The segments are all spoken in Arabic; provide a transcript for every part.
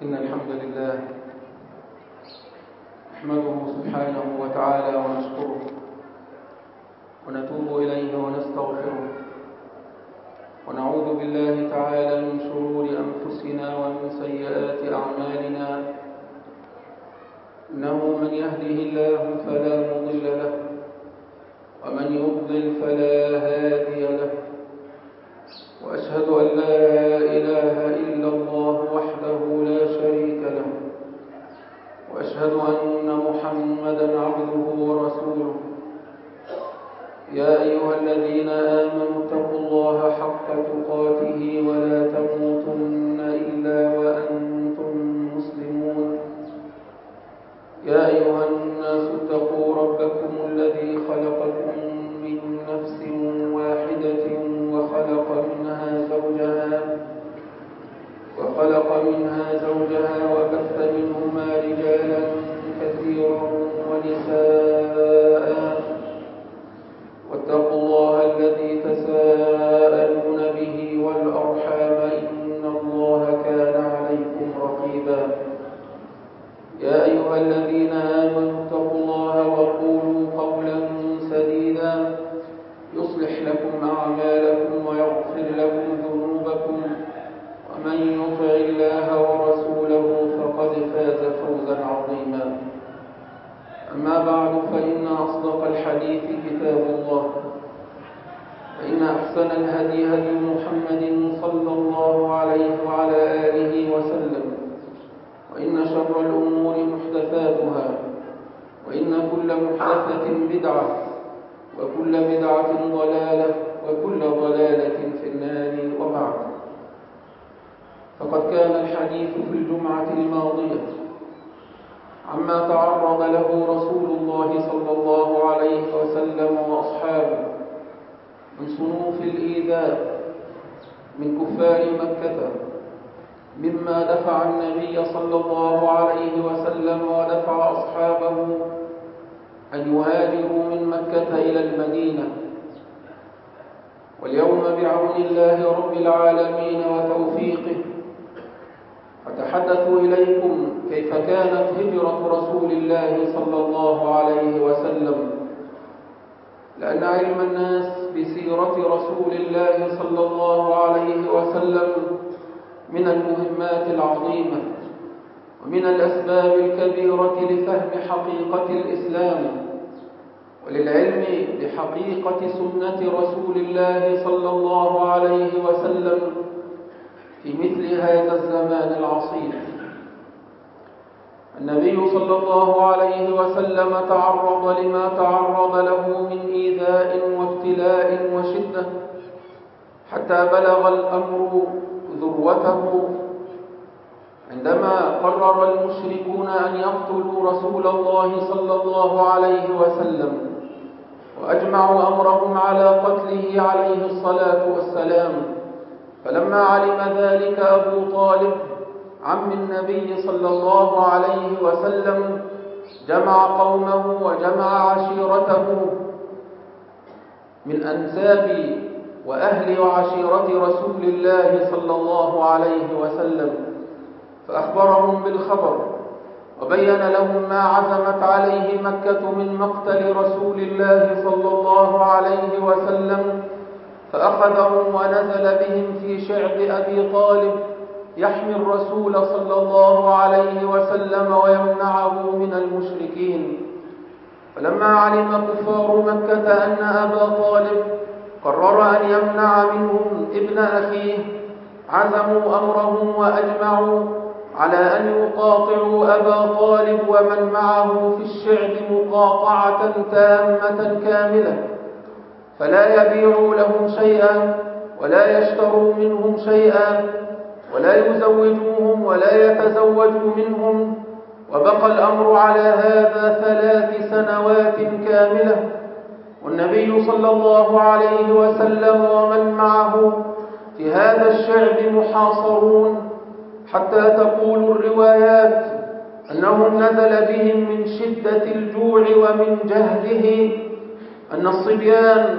إن الحمد لله نحمده سبحانه وتعالى ونشكره ونتوب إليه ونستغفره ونعوذ بالله تعالى من شرور أنفسنا ومن سيئات أعمالنا. إنه من يهده الله فلا مضل له ومن يضلل فلا هادي له، وأشهد أن لا إله إلا الله وحده لا شريك له، وأشهد أن محمدا عبده ورسوله. يا أيها الذين آمنوا اتقوا الله حق تقاته ولا تموتن إلا وأنتم مسلمون. يا أيها الناس اتقوا ربكم الذي خلقكم من نفس واحدة وخلق منها زوجها وبث منهما رجالا كثيرا ونساء، واتقوا الله الذي تساءلون به والأرحام إن الله كان عليكم رقيبا. يا أيها الذين آمنوا اتقوا الله وقولوا قولا سديدا يصلح لكم أعمالكم ويغفر لكم ذنوبكم، ومن يطع الله ورسوله فقد فاز فوزا عظيما. أما بعد، فإن أصدق الحديث كتاب الله، وإن أحسن الهدي هدي محمد صلى الله عليه وعلى آله وسلم، وإن شر الأمور محدثاتها، وإن كل محدثة بدعة، وكل بدعة ضلالة، وكل ضلالة في النار. وبعد، فقد كان الحديث في الجمعة الماضية عما تعرض له رسول الله صلى الله عليه وسلم وأصحابه من صنوف الإيذاء من كفار مكة، مما دفع النبي صلى الله عليه وسلم ودفع أصحابه أن يهاجروا من مكة إلى المدينة. واليوم بعون الله رب العالمين وتوفيقه أتحدث إليكم كيف كانت هجرة رسول الله صلى الله عليه وسلم، لأن علم الناس بسيرة رسول الله صلى الله عليه وسلم من المهمات العظيمة ومن الأسباب الكبيرة لفهم حقيقة الإسلام وللعلم بحقيقة سنة رسول الله صلى الله عليه وسلم في مثل هذا الزمان العصيب. النبي صلى الله عليه وسلم تعرض لما تعرض له من إيذاء وابتلاء وشدة، حتى بلغ الأمر ذروته عندما قرر المشركون أن يقتلوا رسول الله صلى الله عليه وسلم، وأجمعوا أمرهم على قتله عليه الصلاة والسلام. فلما علم ذلك أبو طالب عم النبي صلى الله عليه وسلم جمع قومه وجمع عشيرته من أنساب وأهل وعشيرة رسول الله صلى الله عليه وسلم، فأخبرهم بالخبر وبين لهم ما عزمت عليه مكة من مقتل رسول الله صلى الله عليه وسلم، فأخذهم ونزل بهم في شعب أبي طالب يحمي الرسول صلى الله عليه وسلم ويمنعه من المشركين. فلما علم كفار مكة أن أبا طالب قرر أن يمنع منهم ابن أخيه، عزموا أمرهم وأجمعوا على أن يقاطعوا أبا طالب ومن معه في الشعب مقاطعة تامة كاملة، فلا يبيعوا لهم شيئا ولا يشتروا منهم شيئا ولا يزوجوهم ولا يتزوجوا منهم. وبقى الأمر على هذا 3 سنوات كاملة، والنبي صلى الله عليه وسلم ومن معه في هذا الشعب محاصرون، حتى تقول الروايات أنهم نزل بهم من شدة الجوع ومن جهده أن الصبيان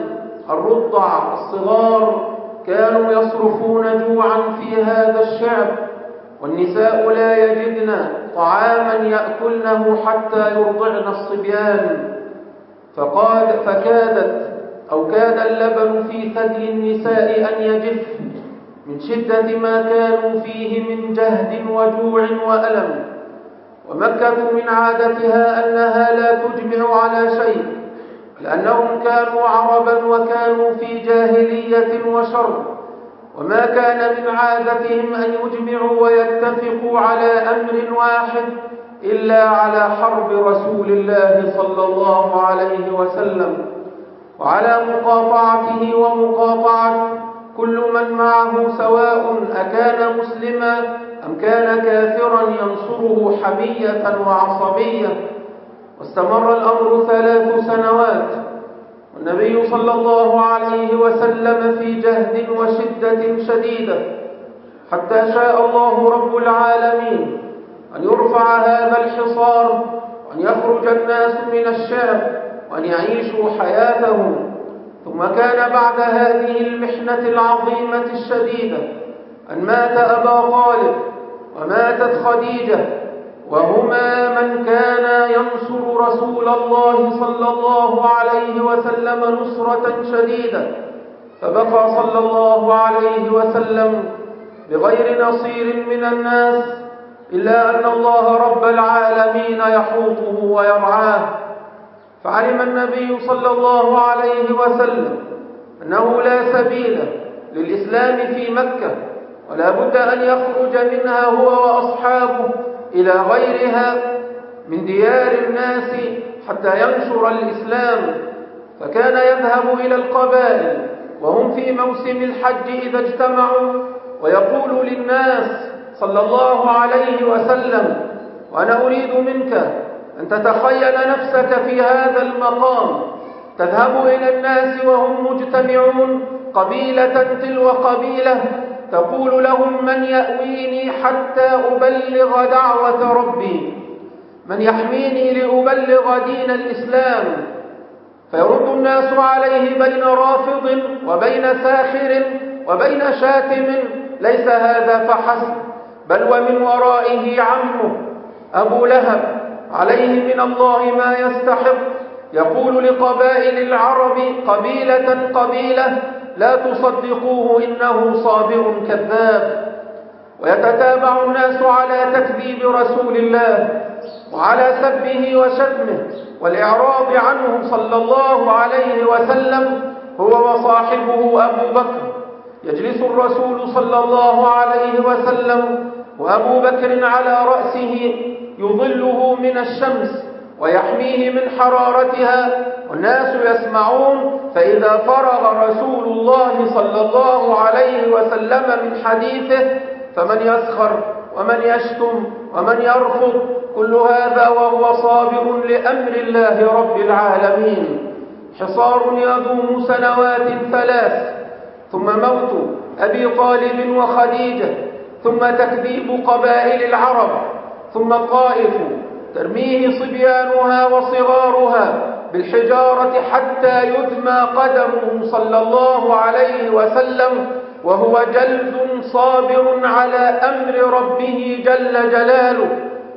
الرضع الصغار كانوا يصرخون جوعا في هذا الشعب، والنساء لا يجدن طعاما يأكلنه حتى يرضعن الصبيان، كاد اللبن في ثدي النساء أن يجف من شدة ما كانوا فيه من جهد وجوع وألم. ومكة من عادتها أنها لا تجمع على شيء، لأنهم كانوا عربا وكانوا في جاهلية وشر، وما كان من عادتهم أن يجمعوا ويتفقوا على أمر واحد إلا على حرب رسول الله صلى الله عليه وسلم، وعلى مقاطعته ومقاطعة كل من معه، سواء أكان مسلما أم كان كافرا، ينصره حمية وعصبية. واستمر الأمر 3 سنوات، والنبي صلى الله عليه وسلم في جهد وشدة شديدة، حتى شاء الله رب العالمين أن يرفع هذا الحصار، وأن يخرج الناس من الشام، وأن يعيشوا حياتهم. ثم كان بعد هذه المحنة العظيمة الشديدة أن مات أبا طالب وماتت خديجة، وهما من كان ينصر رسول الله صلى الله عليه وسلم نصرة شديدة، فبقى صلى الله عليه وسلم بغير نصير من الناس، إلا أن الله رب العالمين يحوطه ويرعاه. فعلم النبي صلى الله عليه وسلم أنه لا سبيل للإسلام في مكة، ولا بد أن يخرج منها هو وأصحابه إلى غيرها من ديار الناس حتى ينشر الإسلام. فكان يذهب إلى القبائل وهم في موسم الحج إذا اجتمعوا، ويقول للناس صلى الله عليه وسلم: وأنا أريد منك أن تتخيل نفسك في هذا المقام، تذهب إلى الناس وهم مجتمعون قبيلة تلو قبيلة، تقول لهم: من يأويني حتى أبلغ دعوة ربي، من يحميني لأبلغ دين الإسلام. فيرد الناس عليه بين رافض وبين ساخر وبين شاتم، ليس هذا فحسب، بل ومن ورائه عمه أبو لهب عليه من الله ما يستحق، يقول لقبائل العرب قبيلة قبيلة: لا تصدقوه إنه صابر كذاب. ويتتابع الناس على تكذيب رسول الله وعلى سبه وشتمه والإعراض عنه صلى الله عليه وسلم، هو وصاحبه أبو بكر. يجلس الرسول صلى الله عليه وسلم وأبو بكر على رأسه يظله من الشمس ويحميه من حرارتها، والناس يسمعون. فإذا فرغ رسول الله صلى الله عليه وسلم من حديثه، فمن يسخر ومن يشتم ومن يرفض، كل هذا وهو صابر لأمر الله رب العالمين. حصار يدوم سنوات 3، ثم موت أبي طالب وخديجة، ثم تكذيب قبائل العرب، ثم الطائف ترميه صبيانها وصغارها بالحجارة حتى يدمى قدمه صلى الله عليه وسلم، وهو جلد صابر على أمر ربه جل جلاله.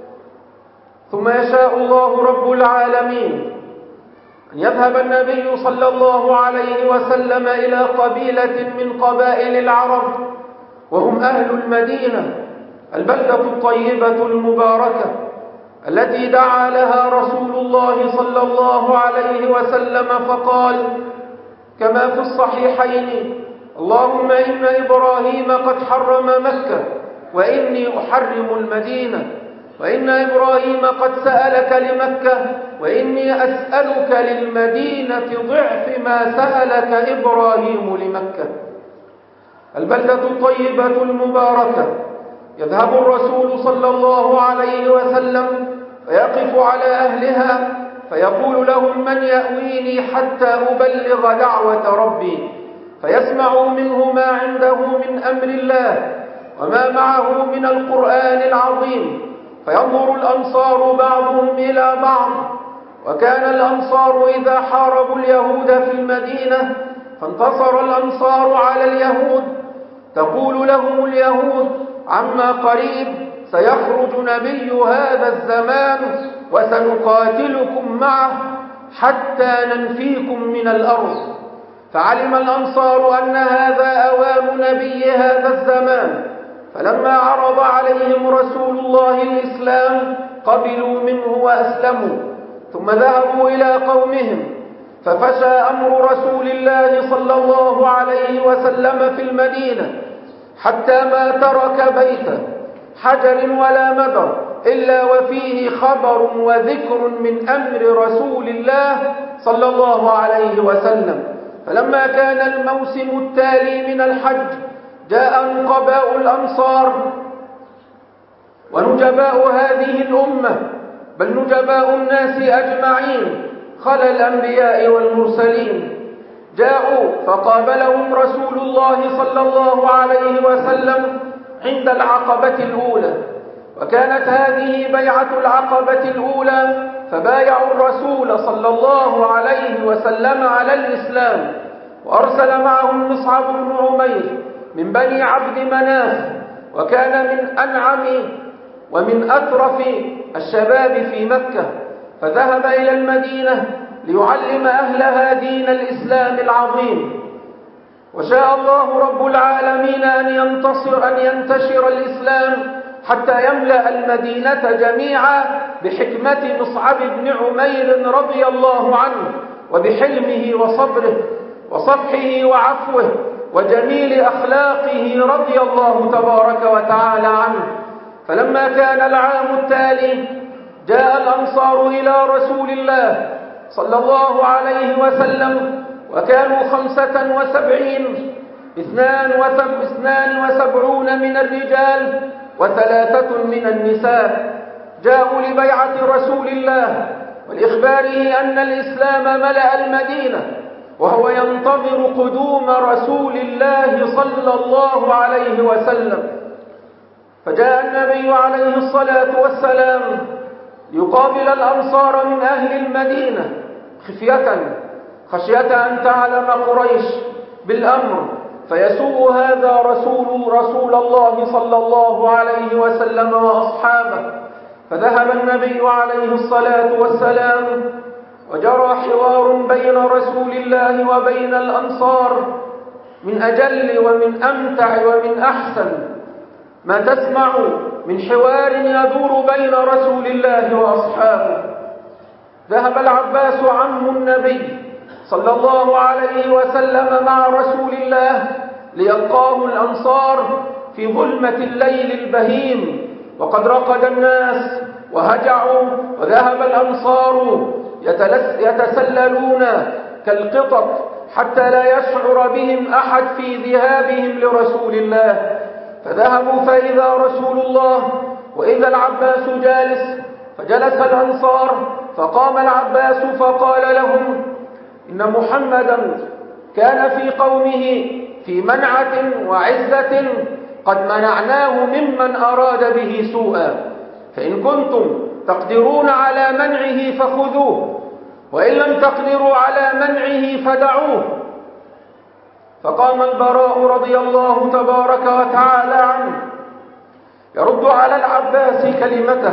ثم يشاء الله رب العالمين أن يذهب النبي صلى الله عليه وسلم إلى قبيلة من قبائل العرب، وهم أهل المدينة، البلدة الطيبة المباركة التي دعا لها رسول الله صلى الله عليه وسلم فقال كما في الصحيحين: اللهم إن إبراهيم قد حرم مكة وإني أحرم المدينة، وإن إبراهيم قد سألك لمكة وإني أسألك للمدينة ضعف ما سألك إبراهيم لمكة. البلدة الطيبة المباركة يذهب الرسول صلى الله عليه وسلم فيقف على أهلها فيقول لهم: من يأويني حتى أبلغ دعوة ربي؟ فيسمعوا منه ما عنده من أمر الله وما معه من القرآن العظيم، فينظر الأنصار بعضهم إلى بعض. وكان الأنصار إذا حاربوا اليهود في المدينة فانتصر الأنصار على اليهود، تقول لهم اليهود: عما قريب سيخرج نبي هذا الزمان وسنقاتلكم معه حتى ننفيكم من الأرض. فعلم الأنصار أن هذا أوان نبي هذا الزمان، فلما عرض عليهم رسول الله الإسلام قبلوا منه وأسلموا، ثم ذهبوا إلى قومهم، ففشى أمر رسول الله صلى الله عليه وسلم في المدينة حتى ما ترك بيتا حجر ولا مدر إلا وفيه خبر وذكر من أمر رسول الله صلى الله عليه وسلم. فلما كان الموسم التالي من الحج جاء نقباء الأنصار ونجباء هذه الأمة، بل نجباء الناس أجمعين خلا الأنبياء والمرسلين، جاءوا فقابلهم رسول الله صلى الله عليه وسلم عند العقبة الأولى، وكانت هذه بيعة العقبة الأولى، فبايعوا الرسول صلى الله عليه وسلم على الإسلام، وأرسل معهم مصعب بن عمير من بني عبد مناف، وكان من أنعم ومن أترف الشباب في مكة، فذهب إلى المدينة ليعلم أهلها دين الإسلام العظيم. وشاء الله رب العالمين أن ينتشر الإسلام حتى يملأ المدينة جميعا بحكمة مصعب بن عمير رضي الله عنه، وبحلمه وصبره وصفحه وعفوه وجميل أخلاقه رضي الله تبارك وتعالى عنه. فلما كان العام التالي جاء الأنصار إلى رسول الله صلى الله عليه وسلم، وكانوا 75، 72 من الرجال و3 من النساء، جاءوا لبيعة رسول الله ولإخباره أن الإسلام ملأ المدينة، وهو ينتظر قدوم رسول الله صلى الله عليه وسلم. فجاء النبي عليه الصلاة والسلام يقابل الأنصار من أهل المدينة خشية أن تعلم قريش بالأمر فيسوء هذا رسول الله صلى الله عليه وسلم وأصحابه. فذهب النبي عليه الصلاة والسلام وجرى حوار بين رسول الله وبين الأنصار من أجل ومن أمتع ومن أحسن ما تسمع من حوار يدور بين رسول الله وأصحابه. ذهب العباس عم النبي صلى الله عليه وسلم مع رسول الله ليلقاه الأنصار في ظلمة الليل البهيم، وقد رقد الناس وهجعوا، وذهب الأنصار يتسللون كالقطط حتى لا يشعر بهم أحد في ذهابهم لرسول الله. فذهبوا فإذا رسول الله وإذا العباس جالس، فجلس الأنصار، فقام العباس فقال لهم: إن محمدا كان في قومه في منعة وعزة قد منعناه ممن أراد به سوءا، فإن كنتم تقدرون على منعه فخذوه، وإن لم تقدروا على منعه فدعوه. فقام البراء رضي الله تبارك وتعالى عنه يرد على العباس كلمته.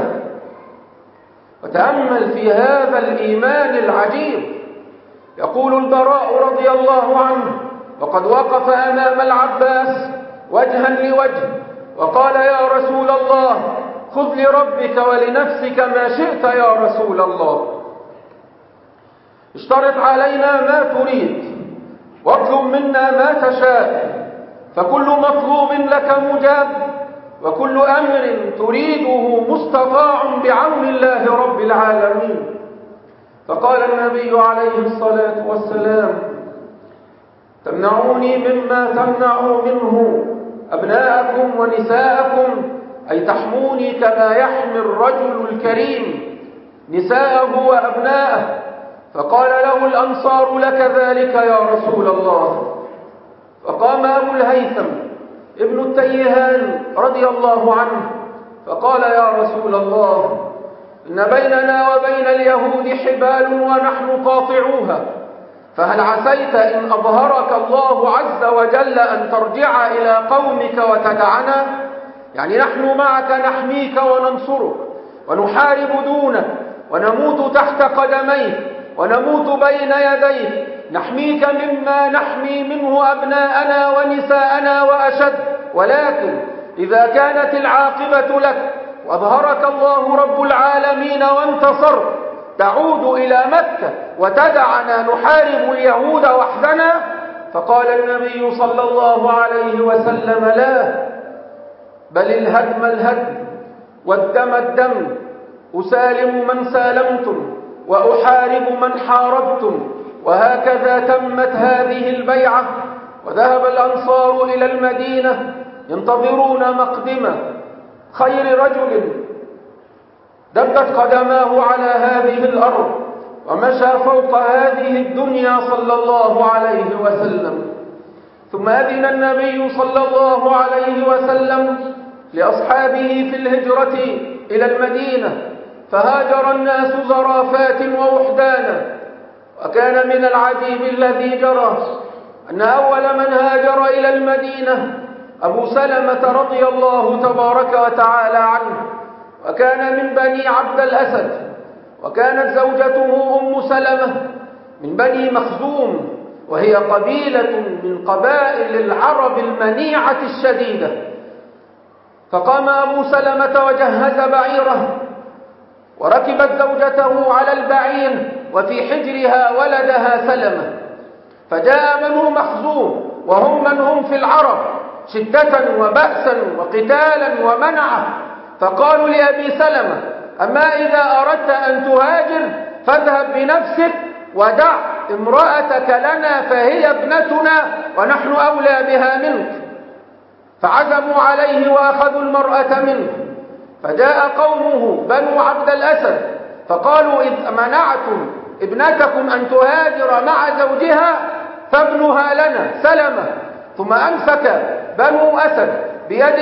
وتأمل في هذا الإيمان العجيب، يقول البراء رضي الله عنه وقد وقف أمام العباس وجها لوجه وقال: يا رسول الله، خذ لربك ولنفسك ما شئت يا رسول الله، اشترط علينا ما تريد واطلب منا ما تشاء، فكل مطلوب لك مجاب، وكل أمر تريده مستطاع بعون الله رب العالمين. فقال النبي عليه الصلاة والسلام: تمنعوني مما تمنعوا منه أبناءكم ونساءكم، أي تحموني كما يحمي الرجل الكريم نساءه وأبناءه. فقال له الأنصار: لك ذلك يا رسول الله. فقام أبو الهيثم ابن التيهان رضي الله عنه فقال: يا رسول الله، إن بيننا وبين اليهود حبال ونحن قاطعوها، فهل عسيت إن أظهرك الله عز وجل أن ترجع إلى قومك وتدعنا؟ يعني نحن معك نحميك وننصرك ونحارب دونك ونموت تحت قدميك ونموت بين يديك، نحميك مما نحمي منه أبناءنا ونساءنا وأشد. ولكن إذا كانت العاقبة لك وأظهرك الله رب العالمين وانتصر، تعود إلى مكة وتدعنا نحارب اليهود وحدنا؟ فقال النبي صلى الله عليه وسلم: لا، بل الهدم الهدم والدم الدم، أسالم من سالمتم وأحارب من حاربتم. وهكذا تمت هذه البيعة، وذهب الأنصار إلى المدينة ينتظرون مقدمة خير رجل دبت قدماه على هذه الأرض ومشى فوق هذه الدنيا صلى الله عليه وسلم. ثم أذن النبي صلى الله عليه وسلم لأصحابه في الهجرة إلى المدينة، فهاجر الناس زرافات ووحدانا. وكان من العجيب الذي جرى أن أول من هاجر إلى المدينة أبو سلمة رضي الله تبارك وتعالى عنه، وكان من بني عبد الأسد، وكانت زوجته أم سلمة من بني مخزوم، وهي قبيلة من قبائل العرب المنيعة الشديدة. فقام أبو سلمة وجهز بعيره، وركبت زوجته على البعير وفي حجرها ولدها سلمة. فجاء بنو مخزوم وهم من هم في العرب شدة وبأسا وقتالا ومنعة، فقالوا لأبي سلمة: أما إذا أردت أن تهاجر فاذهب بنفسك ودع امرأتك لنا، فهي ابنتنا ونحن أولى بها منك. فعزموا عليه وأخذوا المرأة منه. فجاء قومه بنو عبد الأسد فقالوا: إذ منعتم ابنتكم أن تهاجر مع زوجها فابنها لنا سلمة. ثم أمسك بنو أسد بيد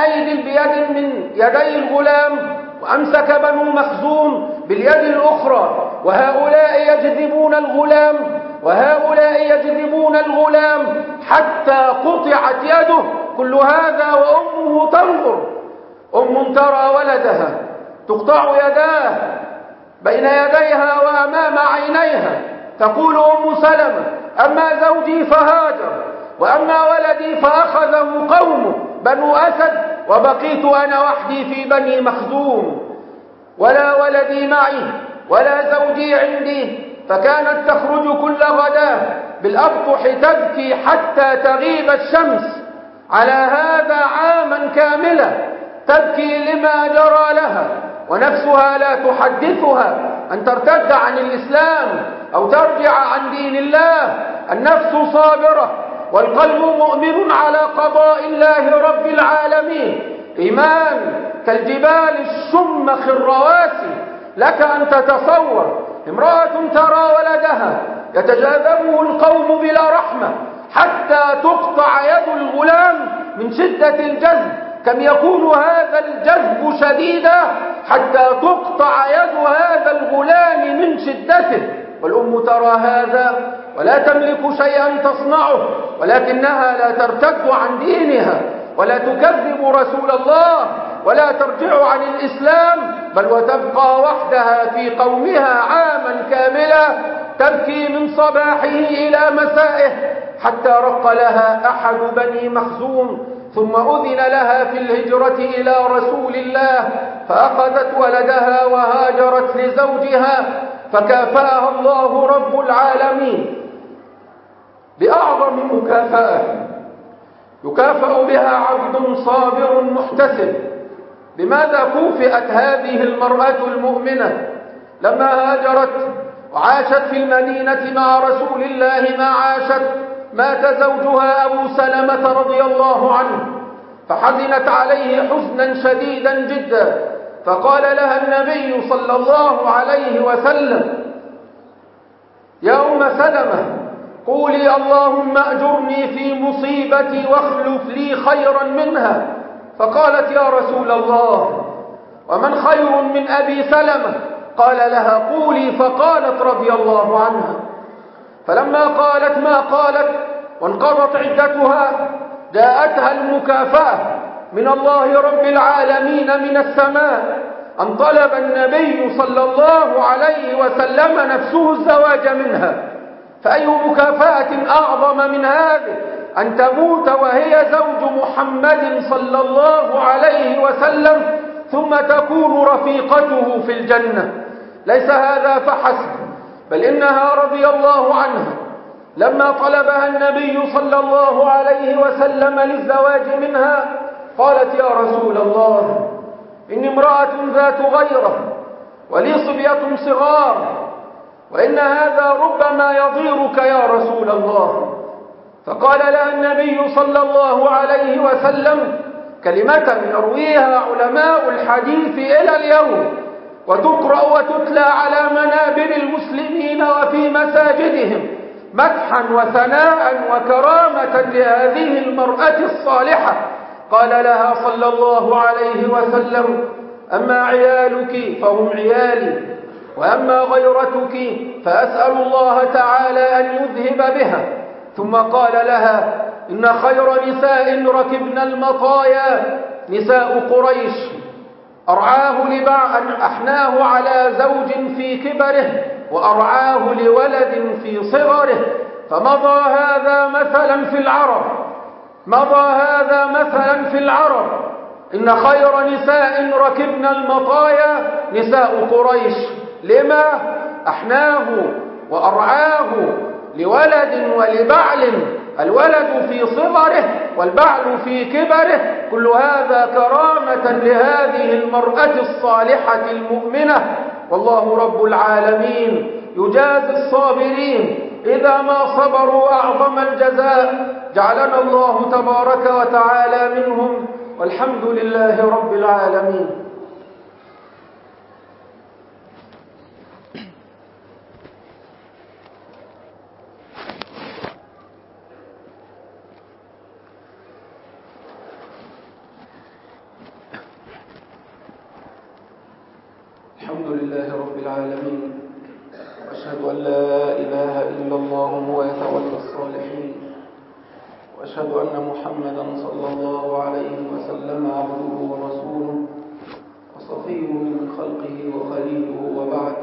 من يدي الغلام، وأمسك بنو مخزوم باليد الأخرى، وهؤلاء يجذبون الغلام وهؤلاء يجذبون الغلام حتى قطعت يده. كل هذا وأمه تنظر، أم ترى ولدها تقطع يداه بين يديها وأمام عينيها. تقول أم سلمة: أما زوجي فهاجر، وأما ولدي فأخذه قومه بنو أسد، وبقيت أنا وحدي في بني مخزوم، ولا ولدي معي ولا زوجي عندي. فكانت تخرج كل غداة بالأبطح تبكي حتى تغيب الشمس، على هذا عاما كاملا تبكي لما جرى لها، ونفسها لا تحدثها أن ترتد عن الإسلام أو ترجع عن دين الله. النفس صابرة والقلب مؤمن على قضاء الله رب العالمين، إيمان كالجبال الشمخ الرواسي. لك أن تتصور امرأة ترى ولدها يتجاذبه القوم بلا رحمة حتى تقطع يد الغلام من شدة الجذب. كم يكون هذا الجذب شديدا حتى تقطع يد هذا الغلام من شدته، والأم ترى هذا ولا تملك شيئا تصنعه، ولكنها لا ترتد عن دينها ولا تكذب رسول الله ولا ترجع عن الإسلام، بل وتبقى وحدها في قومها عاما كاملا تبكي من صباحه إلى مسائه، حتى رق لها أحد بني مخزوم ثم أذن لها في الهجرة إلى رسول الله، فأخذت ولدها وهاجرت لزوجها، فكافأها الله رب العالمين بأعظم مكافأة يكافأ بها عبد صابر محتسب. بماذا كوفئت هذه المرأة المؤمنة لما هاجرت وعاشت في المدينة مع رسول الله ما عاشت؟ مات زوجها أبو سلمة رضي الله عنه، فحزنت عليه حزنا شديدا جدا، فقال لها النبي صلى الله عليه وسلم: يا أم سلمة، قولي اللهم أجرني في مصيبتي واخلف لي خيرا منها. فقالت: يا رسول الله، ومن خير من أبي سلمة؟ قال لها: قولي. فقالت رضي الله عنها. فلما قالت ما قالت وانقضت عدتها جاءتها المكافأة من الله رب العالمين من السماء أن طلب النبي صلى الله عليه وسلم نفسه الزواج منها، فأي مكافأة أعظم من هذه أن تموت وهي زوج محمد صلى الله عليه وسلم ثم تكون رفيقته في الجنة. ليس هذا فحسب، بل إنها رضي الله عنها لما طلبها النبي صلى الله عليه وسلم للزواج منها قالت: يا رسول الله، إني امرأة ذات غيرة ولي صبية صغار، وإن هذا ربما يضيرك يا رسول الله. فقال لها النبي صلى الله عليه وسلم كلمة يرويها علماء الحديث إلى اليوم وتقرأ وتتلى على منابر المسلمين وفي مساجدهم مدحا وثناء وكرامة لهذه المرأة الصالحة. قال لها صلى الله عليه وسلم: أما عيالك فهم عيالي، وأما غيرتك فأسأل الله تعالى أن يذهب بها. ثم قال لها: إن خير نساء ركبن المطايا نساء قريش، أحناه على زوج في كبره وأرعاه لولد في صغره. فمضى هذا مثلا في العرب، إن خير نساء ركبن المطايا نساء قريش. لما؟ أحناه وأرعاه لولد ولبعل، الولد في صغره والبعل في كبره. كل هذا كرامة لهذه المرأة الصالحة المؤمنة. والله رب العالمين يجازي الصابرين إذا ما صبروا أعظم الجزاء. جعلنا الله تبارك وتعالى منهم، والحمد لله رب العالمين. الحمد لله رب العالمين، وأشهد أن لا إله إلا الله هو يتولى الصالحين، وأشهد أن محمدا صلى الله عليه وسلم عبده ورسوله وصفيه من خلقه وخليله. وبعد،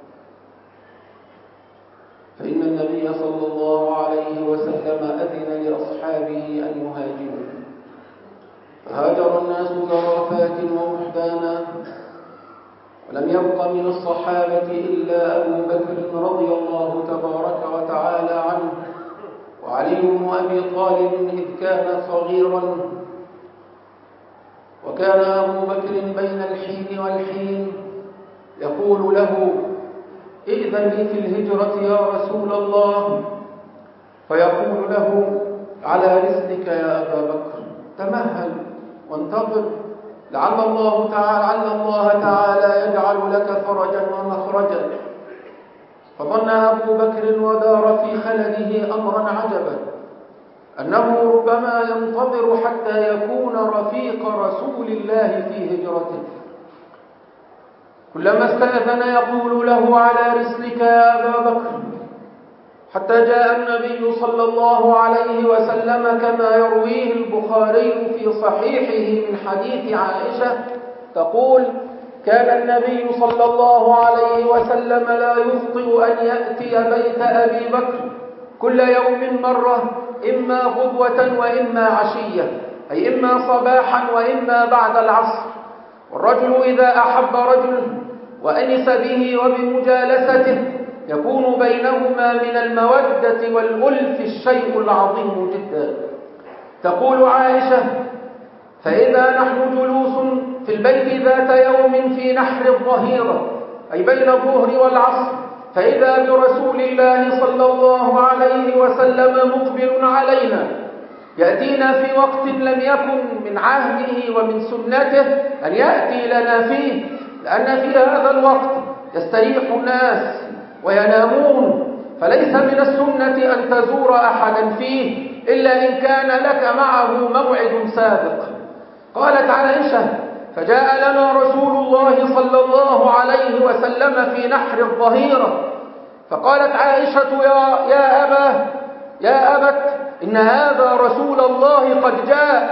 فإن النبي صلى الله عليه وسلم أذن لأصحابه أن يهاجروا، فهاجر الناس زرافات ورهبانا، ولم يبق من الصحابة إلا أبو بكر رضي الله تبارك وتعالى عنه، وعلي بن أبي طالب إذ كان صغيرا. وكان أبو بكر بين الحين والحين يقول له: ائذن لي في الهجرة يا رسول الله. فيقول له: على رسلك يا أبا بكر، تمهل وانتظر، لعل الله تعالى يجعل لك فرجا ومخرجا. فظن أبو بكر ودار في خلده أمرا عجبا، أنه ربما ينتظر حتى يكون رفيق رسول الله في هجرته. كلما استأذن يقول له: على رسلك يا أبا بكر، حتى جاء النبي صلى الله عليه وسلم كما يرويه البخاري في صحيحه من حديث عائشة تقول: كان النبي صلى الله عليه وسلم لا يخطئ أن يأتي بيت أبي بكر كل يوم مرة، إما غدوة وإما عشية، أي إما صباحا وإما بعد العصر. والرجل إذا أحب رجل وأنس به وبمجالسته يكون بينهما من المودة والألف الشيء العظيم جدا. تقول عائشة: فإذا نحن جلوس في البيت ذات يوم في نحر الظهيرة، أي بين الظهر والعصر، فإذا برسول الله صلى الله عليه وسلم مقبل علينا، يأتينا في وقت لم يكن من عهده ومن سنته أن يأتي لنا فيه، لأن في هذا الوقت يستريح الناس وينامون، فليس من السنة أن تزور أحدا فيه إلا إن كان لك معه موعد سابق. قالت عائشة: فجاء لنا رسول الله صلى الله عليه وسلم في نحر الظهيرة، فقالت عائشة: يا أبت، إن هذا رسول الله قد جاء.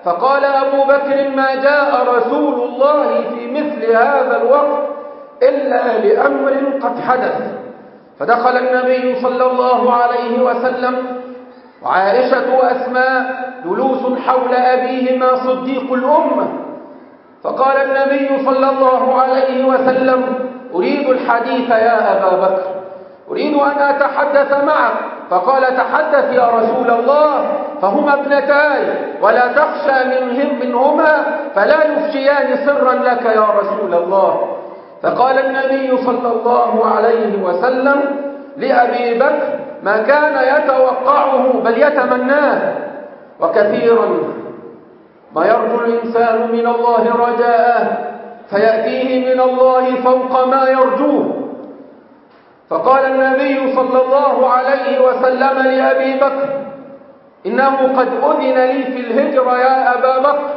فقال أبو بكر: ما جاء رسول الله في مثل هذا الوقت إلا لأمر قد حدث. فدخل النبي صلى الله عليه وسلم وعائشة وأسماء جلوس حول أبيهما صديق الأمة، فقال النبي صلى الله عليه وسلم: أريد الحديث يا أبا بكر، أريد أن أتحدث معك. فقال: تحدث يا رسول الله، فهما ابنتاي ولا تخشى منهما فلا يفشيان سرا لك يا رسول الله. فقال النبي صلى الله عليه وسلم لأبي بكر ما كان يتوقعه بل يتمناه، وكثيرا ما يرجو الإنسان من الله رجاءه فيأتيه من الله فوق ما يرجوه. فقال النبي صلى الله عليه وسلم لأبي بكر: إنه قد أذن لي في الهجرة يا أبا بكر.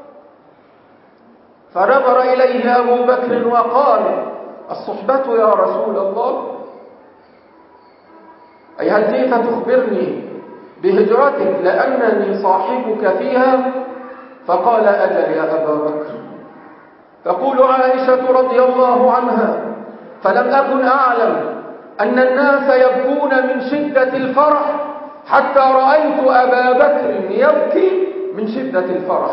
فنظر إليه أبو بكر وقال: الصحبة يا رسول الله؟ أي هل جئت تخبرني بهجرتك لأنني صاحبك فيها؟ فقال: أجل يا أبا بكر. تقول عائشة رضي الله عنها: فلم أكن أعلم أن الناس يبكون من شدة الفرح حتى رأيت أبا بكر يبكي من شدة الفرح،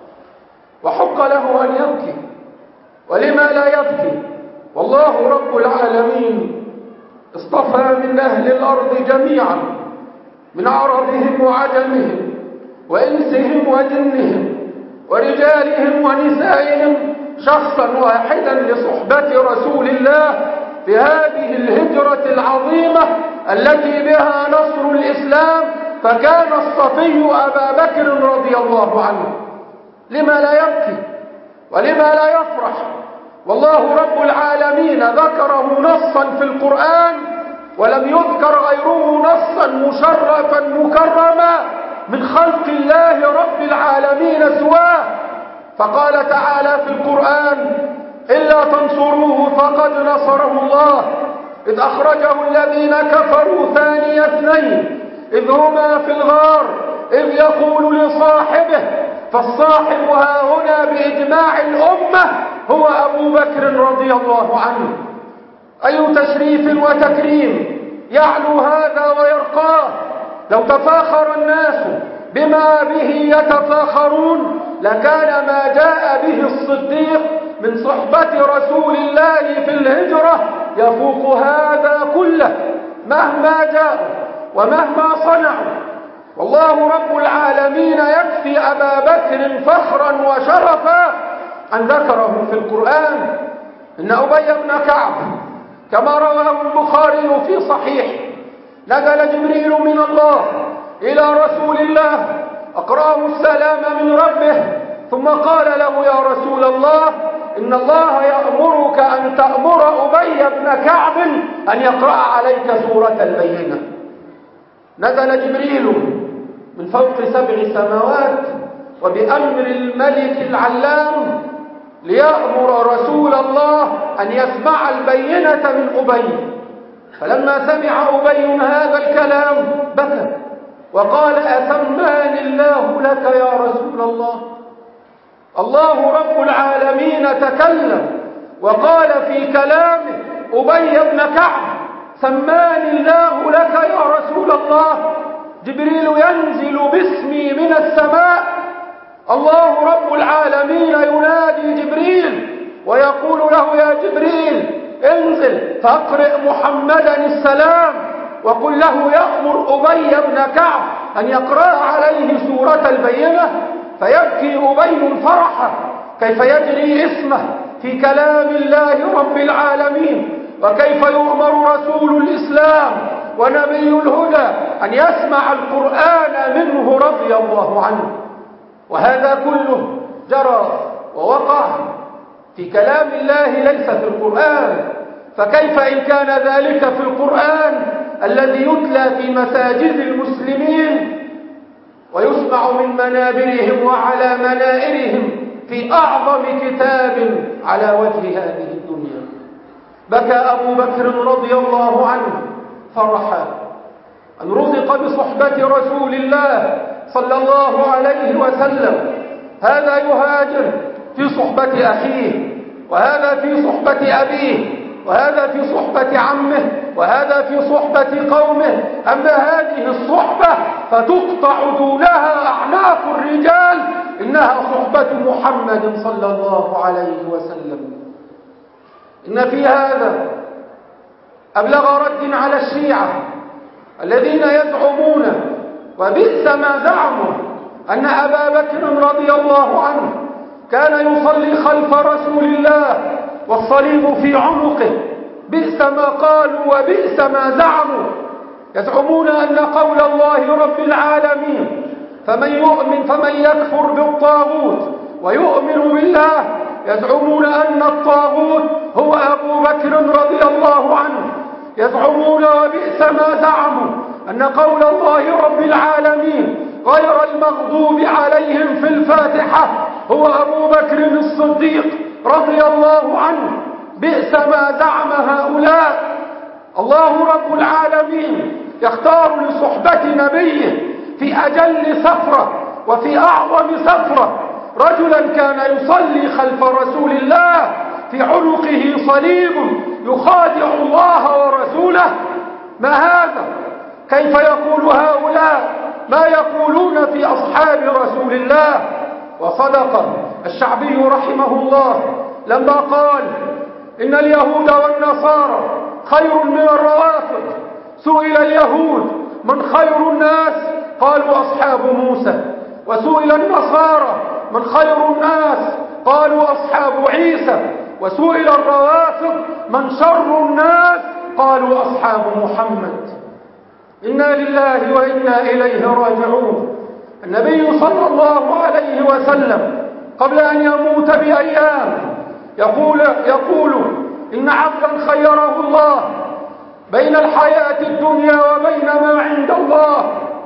وحق له أن يبكي، ولما لا يبكي؟ والله رب العالمين اصطفى من أهل الأرض جميعا، من عربهم وعجمهم وإنسهم وجنهم ورجالهم ونسائهم، شخصا واحدا لصحبة رسول الله في هذه الهجرة العظيمة التي بها نصر الإسلام، فكان الصفي أبا بكر رضي الله عنه. لما لا يبكي ولما لا يفرح؟ والله رب العالمين ذكره نصا في القرآن ولم يذكر غيره نصا مشرفا مكرما من خلق الله رب العالمين سواه. فقال تعالى في القرآن: إلا تنصروه فقد نصره الله إذ أخرجه الذين كفروا ثاني اثنين إذ هما في الغار إذ يقول لصاحبه، فالصاحب ها هنا بإجماع الأمة هو أبو بكر رضي الله عنه. أي تشريف وتكريم يعلو هذا ويرقاه! لو تفاخر الناس بما به يتفاخرون لكان ما جاء به الصديق من صحبة رسول الله في الهجرة يفوق هذا كله مهما جاءوا ومهما صنعوا. والله رب العالمين يكفي أبا بكر فخرا وشرفا أن ذكره في القرآن. إن أبي بن كعب كما رواه البخاري في صحيح نزل جبريل من الله إلى رسول الله أقرأه السلام من ربه، ثم قال له: يا رسول الله، إن الله يأمرك أن تأمر أبي بن كعب أن يقرأ عليك سورة البينة. نزل جبريل من فوق 7 سماوات وبأمر الملك العلام ليأمر رسول الله أن يسمع البينة من أبي. فلما سمع أبي هذا الكلام بكى وقال: أسماني الله لك يا رسول الله؟ الله رب العالمين تكلم وقال في كلامه: أبي بن كعب سماني الله لك يا رسول الله. جبريل ينزل باسمي من السماء، الله رب العالمين ينادي جبريل ويقول له: يا جبريل انزل فاقرئ محمدا السلام وقل له يأمر أبي بن كعب أن يقرأ عليه سورة البينة. فيبكي أبي فرحا كيف يجري اسمه في كلام الله رب العالمين، وكيف يؤمر رسول الإسلام ونبي الهدى أن يسمع القرآن منه رضي الله عنه. وهذا كله جرى ووقع في كلام الله ليس في القرآن، فكيف إن كان ذلك في القرآن الذي يتلى في مساجد المسلمين ويسمع من منابرهم وعلى منائرهم في أعظم كتاب على وجه هذه الدنيا. بكى أبو بكر رضي الله عنه فرحا أن رزق بصحبة رسول الله صلى الله عليه وسلم، هذا يهاجر في صحبة أخيه، وهذا في صحبة أبيه، وهذا في صحبة عمه، وهذا في صحبة قومه. أما هذه الصحبة فتقطع دونها أعناق الرجال، إنها صحبة محمد صلى الله عليه وسلم. إن في هذا أبلغ رد على الشيعة الذين يزعمون، وبئس ما زعموا، أن أبا بكر رضي الله عنه كان يصلي خلف رسول الله والصليب في عنقه. بئس ما قالوا وبئس ما زعموا. يزعمون أن قول الله رب العالمين فمن يكفر بالطاغوت ويؤمن بالله، يزعمون أن الطاغوت هو أبو بكر رضي الله عنه. يزعمون وبئس ما زعموا أن قول الله رب العالمين غير المغضوب عليهم في الفاتحة هو أبو بكر الصديق رضي الله عنه. بئس ما زعم هؤلاء. الله رب العالمين يختار لصحبة نبيه في أجل سفرة وفي أعظم سفرة رجلا كان يصلي خلف رسول الله في عنقه صليب يخادع الله ورسوله. ما هذا؟ كيف يقول هؤلاء ما يقولون في أصحاب رسول الله؟ وصدق الشعبي رحمه الله لما قال إن اليهود والنصارى خير من الروافض. سئل اليهود من خير الناس؟ قالوا أصحاب موسى. وسئل النصارى من خير الناس؟ قالوا أصحاب عيسى. وسئل الروافض من شر الناس؟ قالوا أصحاب محمد. إنا لله وإنا إليه راجعون. النبي صلى الله عليه وسلم قبل أن يموت بأيام يقول إن عبدا خيره الله بين الحياة الدنيا وبين ما عند الله،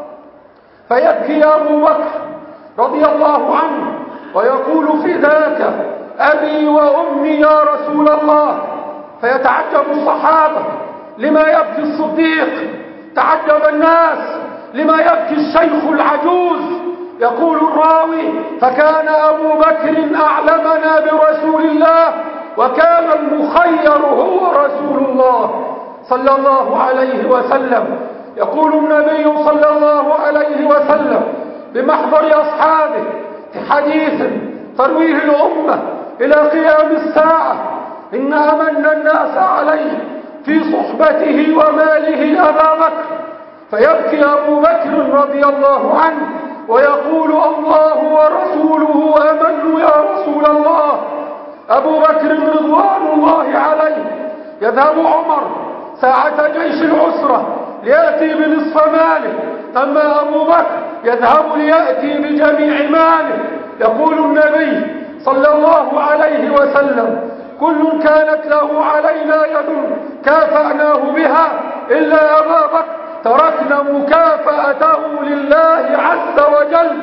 فيبكي أبو بكر رضي الله عنه ويقول فداك أبي وأمي يا رسول الله. فيتعجب الصحابة لما يبكي الصديق، تعجب الناس لما يبكي الشيخ العجوز. يقول الراوي فكان أبو بكر أعلمنا برسول الله وكان المخير هو رسول الله صلى الله عليه وسلم. يقول النبي صلى الله عليه وسلم بمحضر أصحابه في حديث ترويه الأمة إلى قيام الساعة إن أمن الناس عليه في صحبته وماله أبا بكر. فيبكي أبو بكر رضي الله عنه ويقول الله ورسوله أمن يا رسول الله. أبو بكر رضوان الله عليه يذهب عمر ساعة جيش العسرة ليأتي بنصف ماله، أما أبو بكر يذهب ليأتي بجميع ماله. يقول النبي صلى الله عليه وسلم كل كانت له علينا يد كافأناه بها إلا أبا بكر تركنا مكافأته لله عز وجل.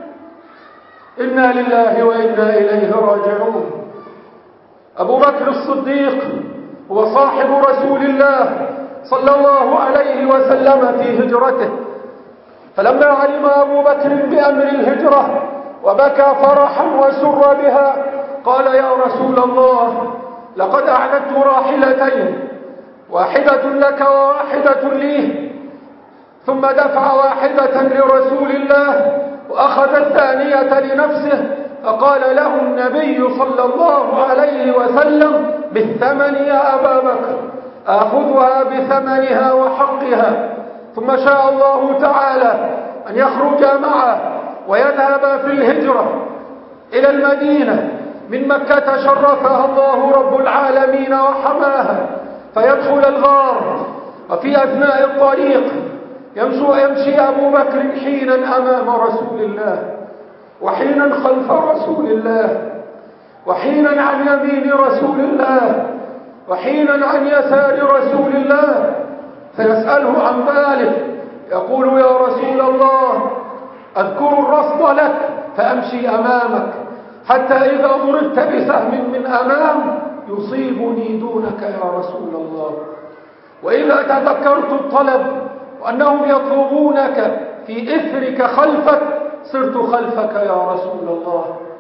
إنا لله وإنا إليه راجعون. أبو بكر الصديق هو صاحب رسول الله صلى الله عليه وسلم في هجرته. فلما علم أبو بكر بأمر الهجرة وبكى فرحا وسر بها قال يا رسول الله لقد أعددت راحلتين، واحدة لك وواحدة لي. ثم دفع واحدة لرسول الله وأخذ الثانية لنفسه. فقال له النبي صلى الله عليه وسلم بالثمن يا أبا بكر، آخذها بثمنها وحقها. ثم شاء الله تعالى أن يخرج معه ويذهب في الهجرة إلى المدينة. من مكة شرفها الله رب العالمين وحماها، فيدخل الغار. وفي أثناء الطريق يمشي أبو بكر حينا أمام رسول الله وحينا خلف رسول الله وحينا عن يمين رسول الله وحينا عن يسار رسول الله. فيسأله عن ذلك يقول يا رسول الله أذكر الرصد لك فأمشي أمامك حتى إذا ضربت بسهم من أمام يصيبني دونك يا رسول الله. وإذا تذكرت الطلب وأنهم يطلبونك في إثرك خلفك صرت خلفك يا رسول الله.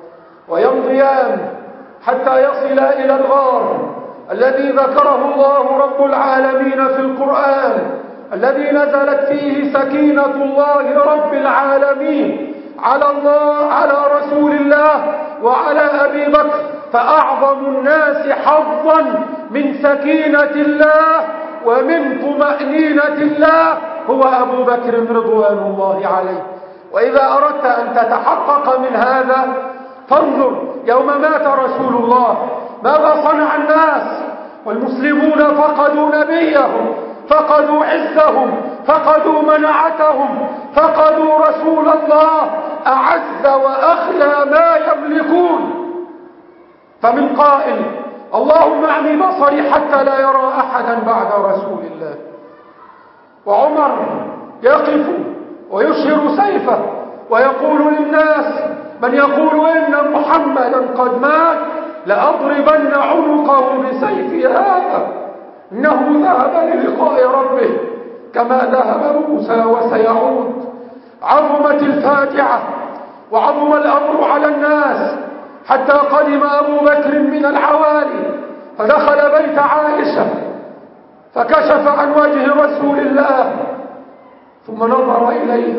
ويمضيان حتى يصل إلى الغار الذي ذكره الله رب العالمين في القرآن، الذي نزلت فيه سكينة الله رب العالمين على رسول الله وعلى أبي بكر. فأعظم الناس حظا من سكينة الله ومن طمأنينة الله هو أبو بكر رضوان الله عليه. وإذا أردت أن تتحقق من هذا فانظر يوم مات رسول الله ماذا صنع الناس، والمسلمون فقدوا نبيهم، فقدوا عزهم، فقدوا منعتهم، فقدوا رسول الله أعز وأغلى ما يملكون. فمن قائل اللهم اعمي بصري حتى لا يرى أحدا بعد رسول الله، وعمر يقف ويشهر سيفه ويقول للناس من يقول إن محمدا قد مات لأضربن عنقه بسيفي هذا، إنه ذهب للقاء ربه كما ذهب موسى وسيعود. عظمت الفاجعة وعظم الأمر على الناس حتى قدم أبو بكر من العوالي فدخل بيت عائشة فكشف عن وجه رسول الله ثم نظر إليه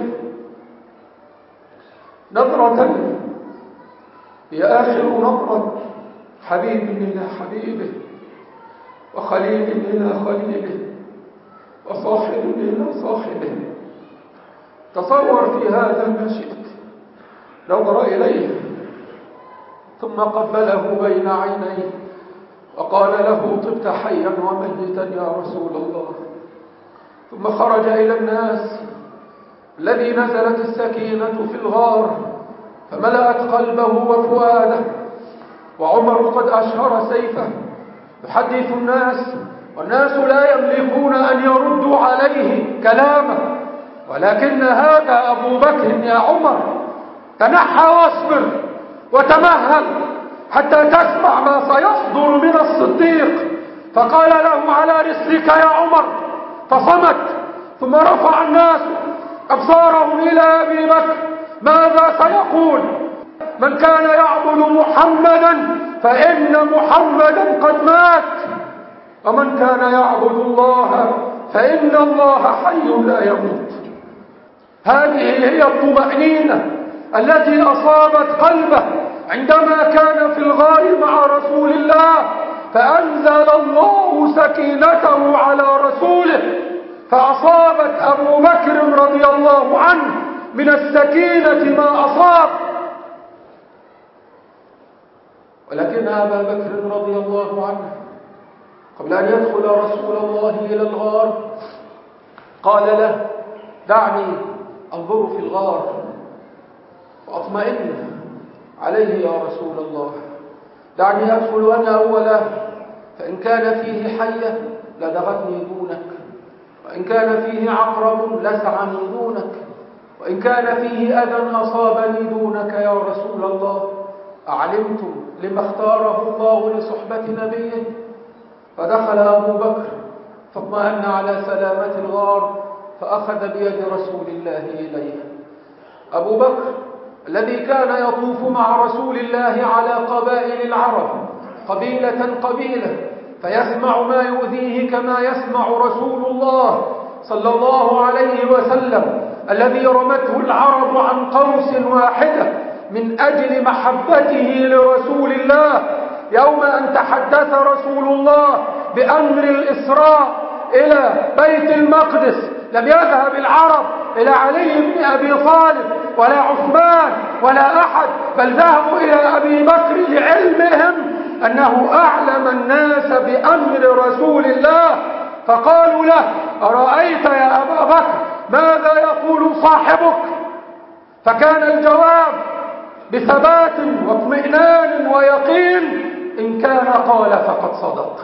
نظرة هي آخر نظرة حبيب إلى حبيبه وخليل إلى خليله وصاحب إلى صاحبه. تصور في هذا ما شئت. نظر إليه ثم قبله بين عينيه وقال له طبت حيا وميتا يا رسول الله. ثم خرج إلى الناس الذي نزلت السكينة في الغار فملأت قلبه وفؤاده، وعمر قد أشهر سيفه يحدث الناس، والناس لا يملكون أن يردوا عليه كلامه، ولكن هذا أبو بكر يا عمر تنحى واصبر وتمهل حتى تسمع ما سيصدر من الصديق. فقال له على رسلك يا عمر، فصمت. ثم رفع الناس أبصارهم إلى أبي بكر ماذا سيقول؟ من كان يعبد محمدا فإن محمدا قد مات، ومن كان يعبد الله فإن الله حي لا يموت. هذه هي الطمأنينة التي أصابت قلبه عندما كان في الغار مع رسول الله، فأنزل الله سكينته على رسوله فأصابت أبو بكر رضي الله عنه من السكينة ما أصاب. ولكن أبا بكر رضي الله عنه قبل أن يدخل رسول الله إلى الغار قال له دعني أنظر في الغار وأطمئن عليه يا رسول الله، دعني أدخل أنا أولا، فإن كان فيه حية لدغتني دونك، وإن كان فيه عقرب لسعني دونك، وإن كان فيه أذى أصابني دونك يا رسول الله. أعلمتم لما اختاره الله لصحبة نبيه؟ فدخل أبو بكر فاطمأن على سلامة الغار فأخذ بيد رسول الله إليه. أبو بكر الذي كان يطوف مع رسول الله على قبائل العرب قبيلة قبيلة فيسمع ما يؤذيه كما يسمع رسول الله صلى الله عليه وسلم الذي رمته العرب عن قوس واحدة من أجل محبته لرسول الله. يوم أن تحدث رسول الله بأمر الإسراء إلى بيت المقدس لم يذهب العرب إلى علي بن أبي طالب ولا عثمان ولا أحد، بل ذهبوا إلى أبي بكر لعلمهم أنه أعلم الناس بأمر رسول الله. فقالوا له أرأيت يا أبا بكر ماذا يقول صاحبك؟ فكان الجواب بثبات واطمئنان ويقين إن كان قال فقد صدق.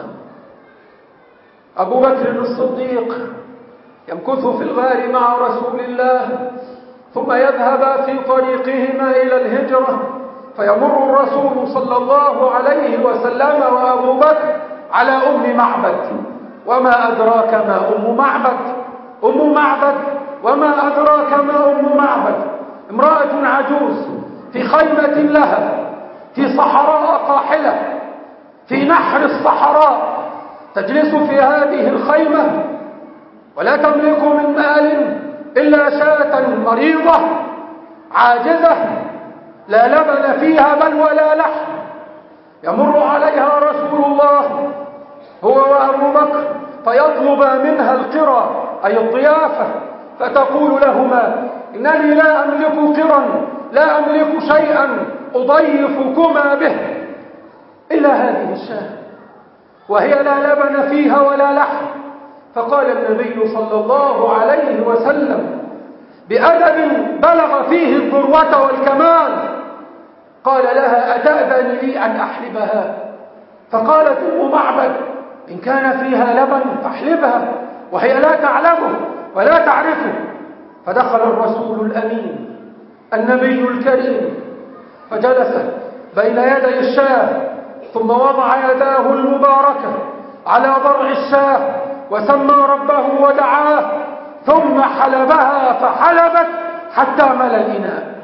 أبو بكر الصديق يمكث في الغار مع رسول الله ثم يذهب في طريقهما إلى الهجرة، فيمر الرسول صلى الله عليه وسلم وأبو بكر على أم معبد. وما أدراك ما أم معبد؟ أم معبد وما أدراك ما أم معبد؟ امرأة عجوز في خيمة لها في صحراء قاحلة، في نحر الصحراء، تجلس في هذه الخيمة ولا تملك من مال إلا شاة مريضة عاجزة لا لبن فيها بل ولا لحم. يمر عليها رسول الله هو وأبو بكر فيطلب منها القرى أي الضيافة، فتقول لهما: إنني لا أملك قرا، لا أملك شيئا أضيفكما به إلا هذه الشاة، وهي لا لبن فيها ولا لحم. فقال النبي صلى الله عليه وسلم بأدب بلغ فيه الذروة والكمال، قال لها: أتأذن لي أن أحلبها؟ فقالت أم معبد: إن كان فيها لبن فاحلبها، وهي لا تعلمه ولا تعرفه. فدخل الرسول الأمين النبي الكريم فجلس بين يدي الشاة، ثم وضع يداه المباركة على ضرع الشاة وسمى ربه ودعاه، ثم حلبها فحلبت حتى ملأ الإناء.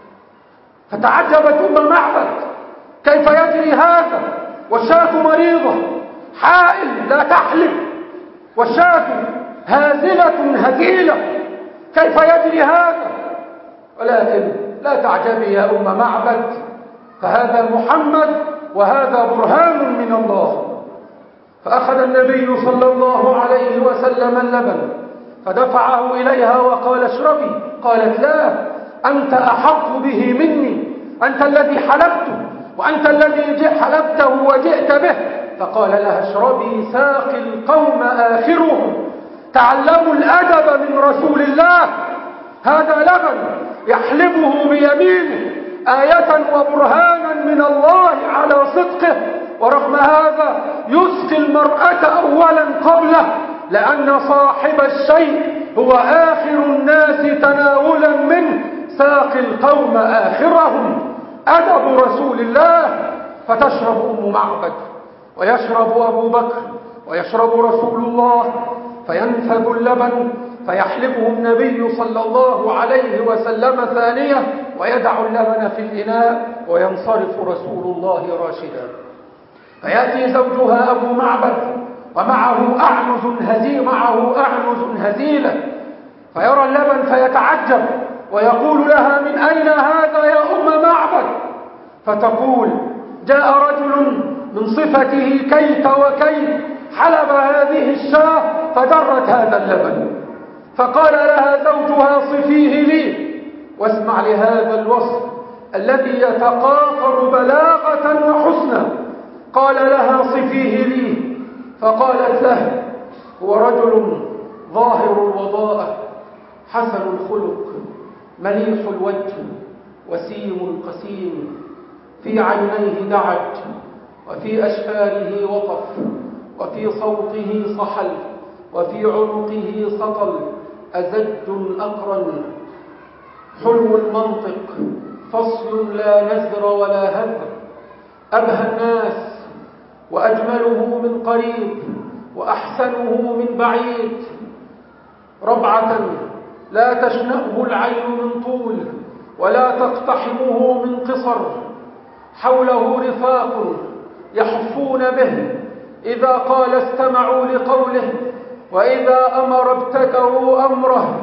فتعجبت أم معبد: كيف يجري هذا والشاة مريضة حائل لا تحلب، والشاة هازلة هزيلة، كيف يجري هذا؟ ولكن لا تعجبي يا أم معبد، فهذا محمد وهذا برهان من الله. فأخذ النبي صلى الله عليه وسلم اللبن فدفعه إليها وقال: اشربي. قالت: لا، أنت أحق به مني، أنت الذي حلبته وأنت الذي حلبته وجئت به. فقال لها: اشربي، ساقي القوم آخرهم. تعلموا الأدب من رسول الله. هذا لبن يحلبه بيمينه آية وبرهانا من الله على صدقه، ورغم هذا يسقي المرأة أولا قبله، لأن صاحب الشيء هو آخر الناس تناولا منه، ساقي القوم آخرهم. أدب رسول الله. فتشرب أم معبد ويشرب أبو بكر ويشرب رسول الله، فينفذ اللبن فيحلبه النبي صلى الله عليه وسلم ثانية، ويدع اللبن في الإناء وينصرف رسول الله راشدا. فيأتي زوجها أبو معبد ومعه أعنز هزيلة، فيرى اللبن فيتعجب ويقول لها: من أين هذا يا أم معبد؟ فتقول: جاء رجل من صفته كيت وكيت، حلب هذه الشاة فدرت هذا اللبن. فقال لها زوجها: صفيه لي. واسمع لهذا الوصف الذي يتقاطر بلاغة وحسنا. قال لها: صفيه لي. فقالت له: هو رجل ظاهر الوضاءة، حسن الخلق، مليح الوجه، وسيم القسيم، في عينيه دعج، وفي أشفاره وطف، وفي صوته صحل، وفي عنقه سطل، أزج أقرن، حلو المنطق، فصل لا نزر ولا هذر، أبهى الناس وأجمله من قريب وأحسنه من بعيد، ربعة لا تشنأه العين من طول ولا تقتحمه من قصر، حوله رفاق يحفون به، إذا قال استمعوا لقوله، وإذا أمر ابتكروا أمره،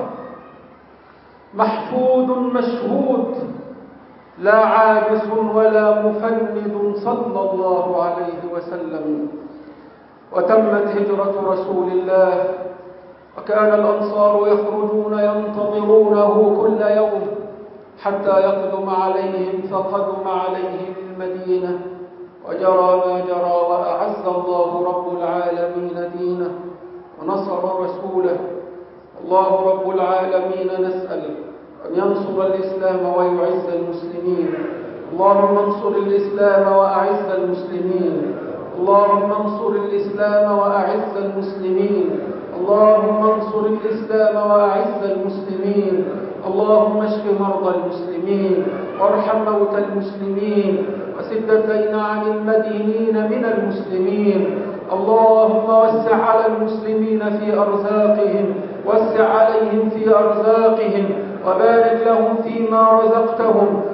محفوظ مشهود، لا عابس ولا مفند، صلى الله عليه وسلم. وتمت هجرة رسول الله، وكان الأنصار يخرجون ينتظرونه كل يوم حتى يقدم عليهم، فقدم عليهم المدينة، وجرى ما جرى، وأعز الله رب العالمين دينه ونصر رسوله. الله رب العالمين نسأل أن ينصر الإسلام ويعز المسلمين. اللهم انصر الإسلام وأعز المسلمين. اللهم انصر الإسلام وأعز المسلمين. اللهم انصر الإسلام وأعز المسلمين. اللهم اشف مرضى المسلمين، وارحم موتى المسلمين، وسد الدين عن المدينين من المسلمين. اللهم وسع على المسلمين في أرزاقهم، وسع عليهم في أرزاقهم، وبارك لهم فيما رزقتهم،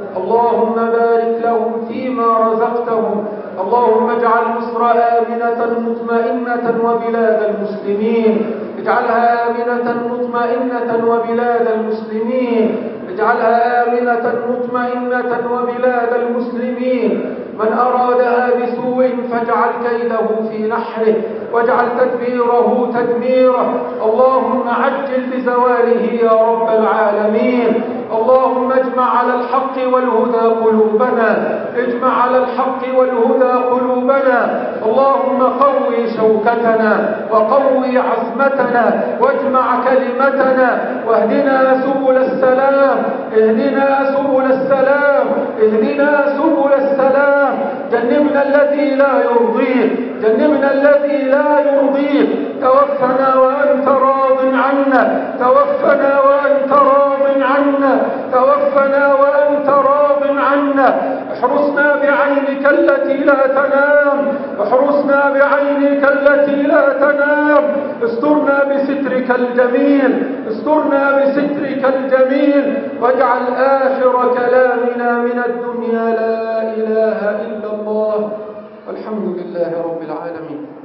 اللهم بارك لهم فيما رزقتهم. اللهم اجعل مصر آمنة مطمئنة وبلاد المسلمين، اجعلها آمنة مطمئنة وبلاد المسلمين، اجعلها آمنة مطمئنة وبلاد المسلمين. من أرادها بسوء فاجعل كيده في نحره، واجعل تدبيره تدميره. اللهم عجل بزواله يا رب العالمين. اللهم اجمع على الحق والهدى قلوبنا، اجمع على الحق والهدى قلوبنا. اللهم قوي شوكتنا وقوي عزمتنا واجمع كلمتنا، واهدنا سبل السلام، اهدنا سبل السلام، اهدنا سبل السلام. جنبنا الذي لا يرضيك، جنبنا الذي لا يرضيك. توفنا وأنت راض عنا، توفنا وأنت راض عنا، توفنا وأنت راض عنا. احرسنا بعينك التي لا تنام، احرسنا بعينك التي لا تنام. استرنا بسترك الجميل، استرنا بسترك الجميل. واجعل آخر كلامنا من الدنيا لا إله إلا الله، والحمد لله رب العالمين.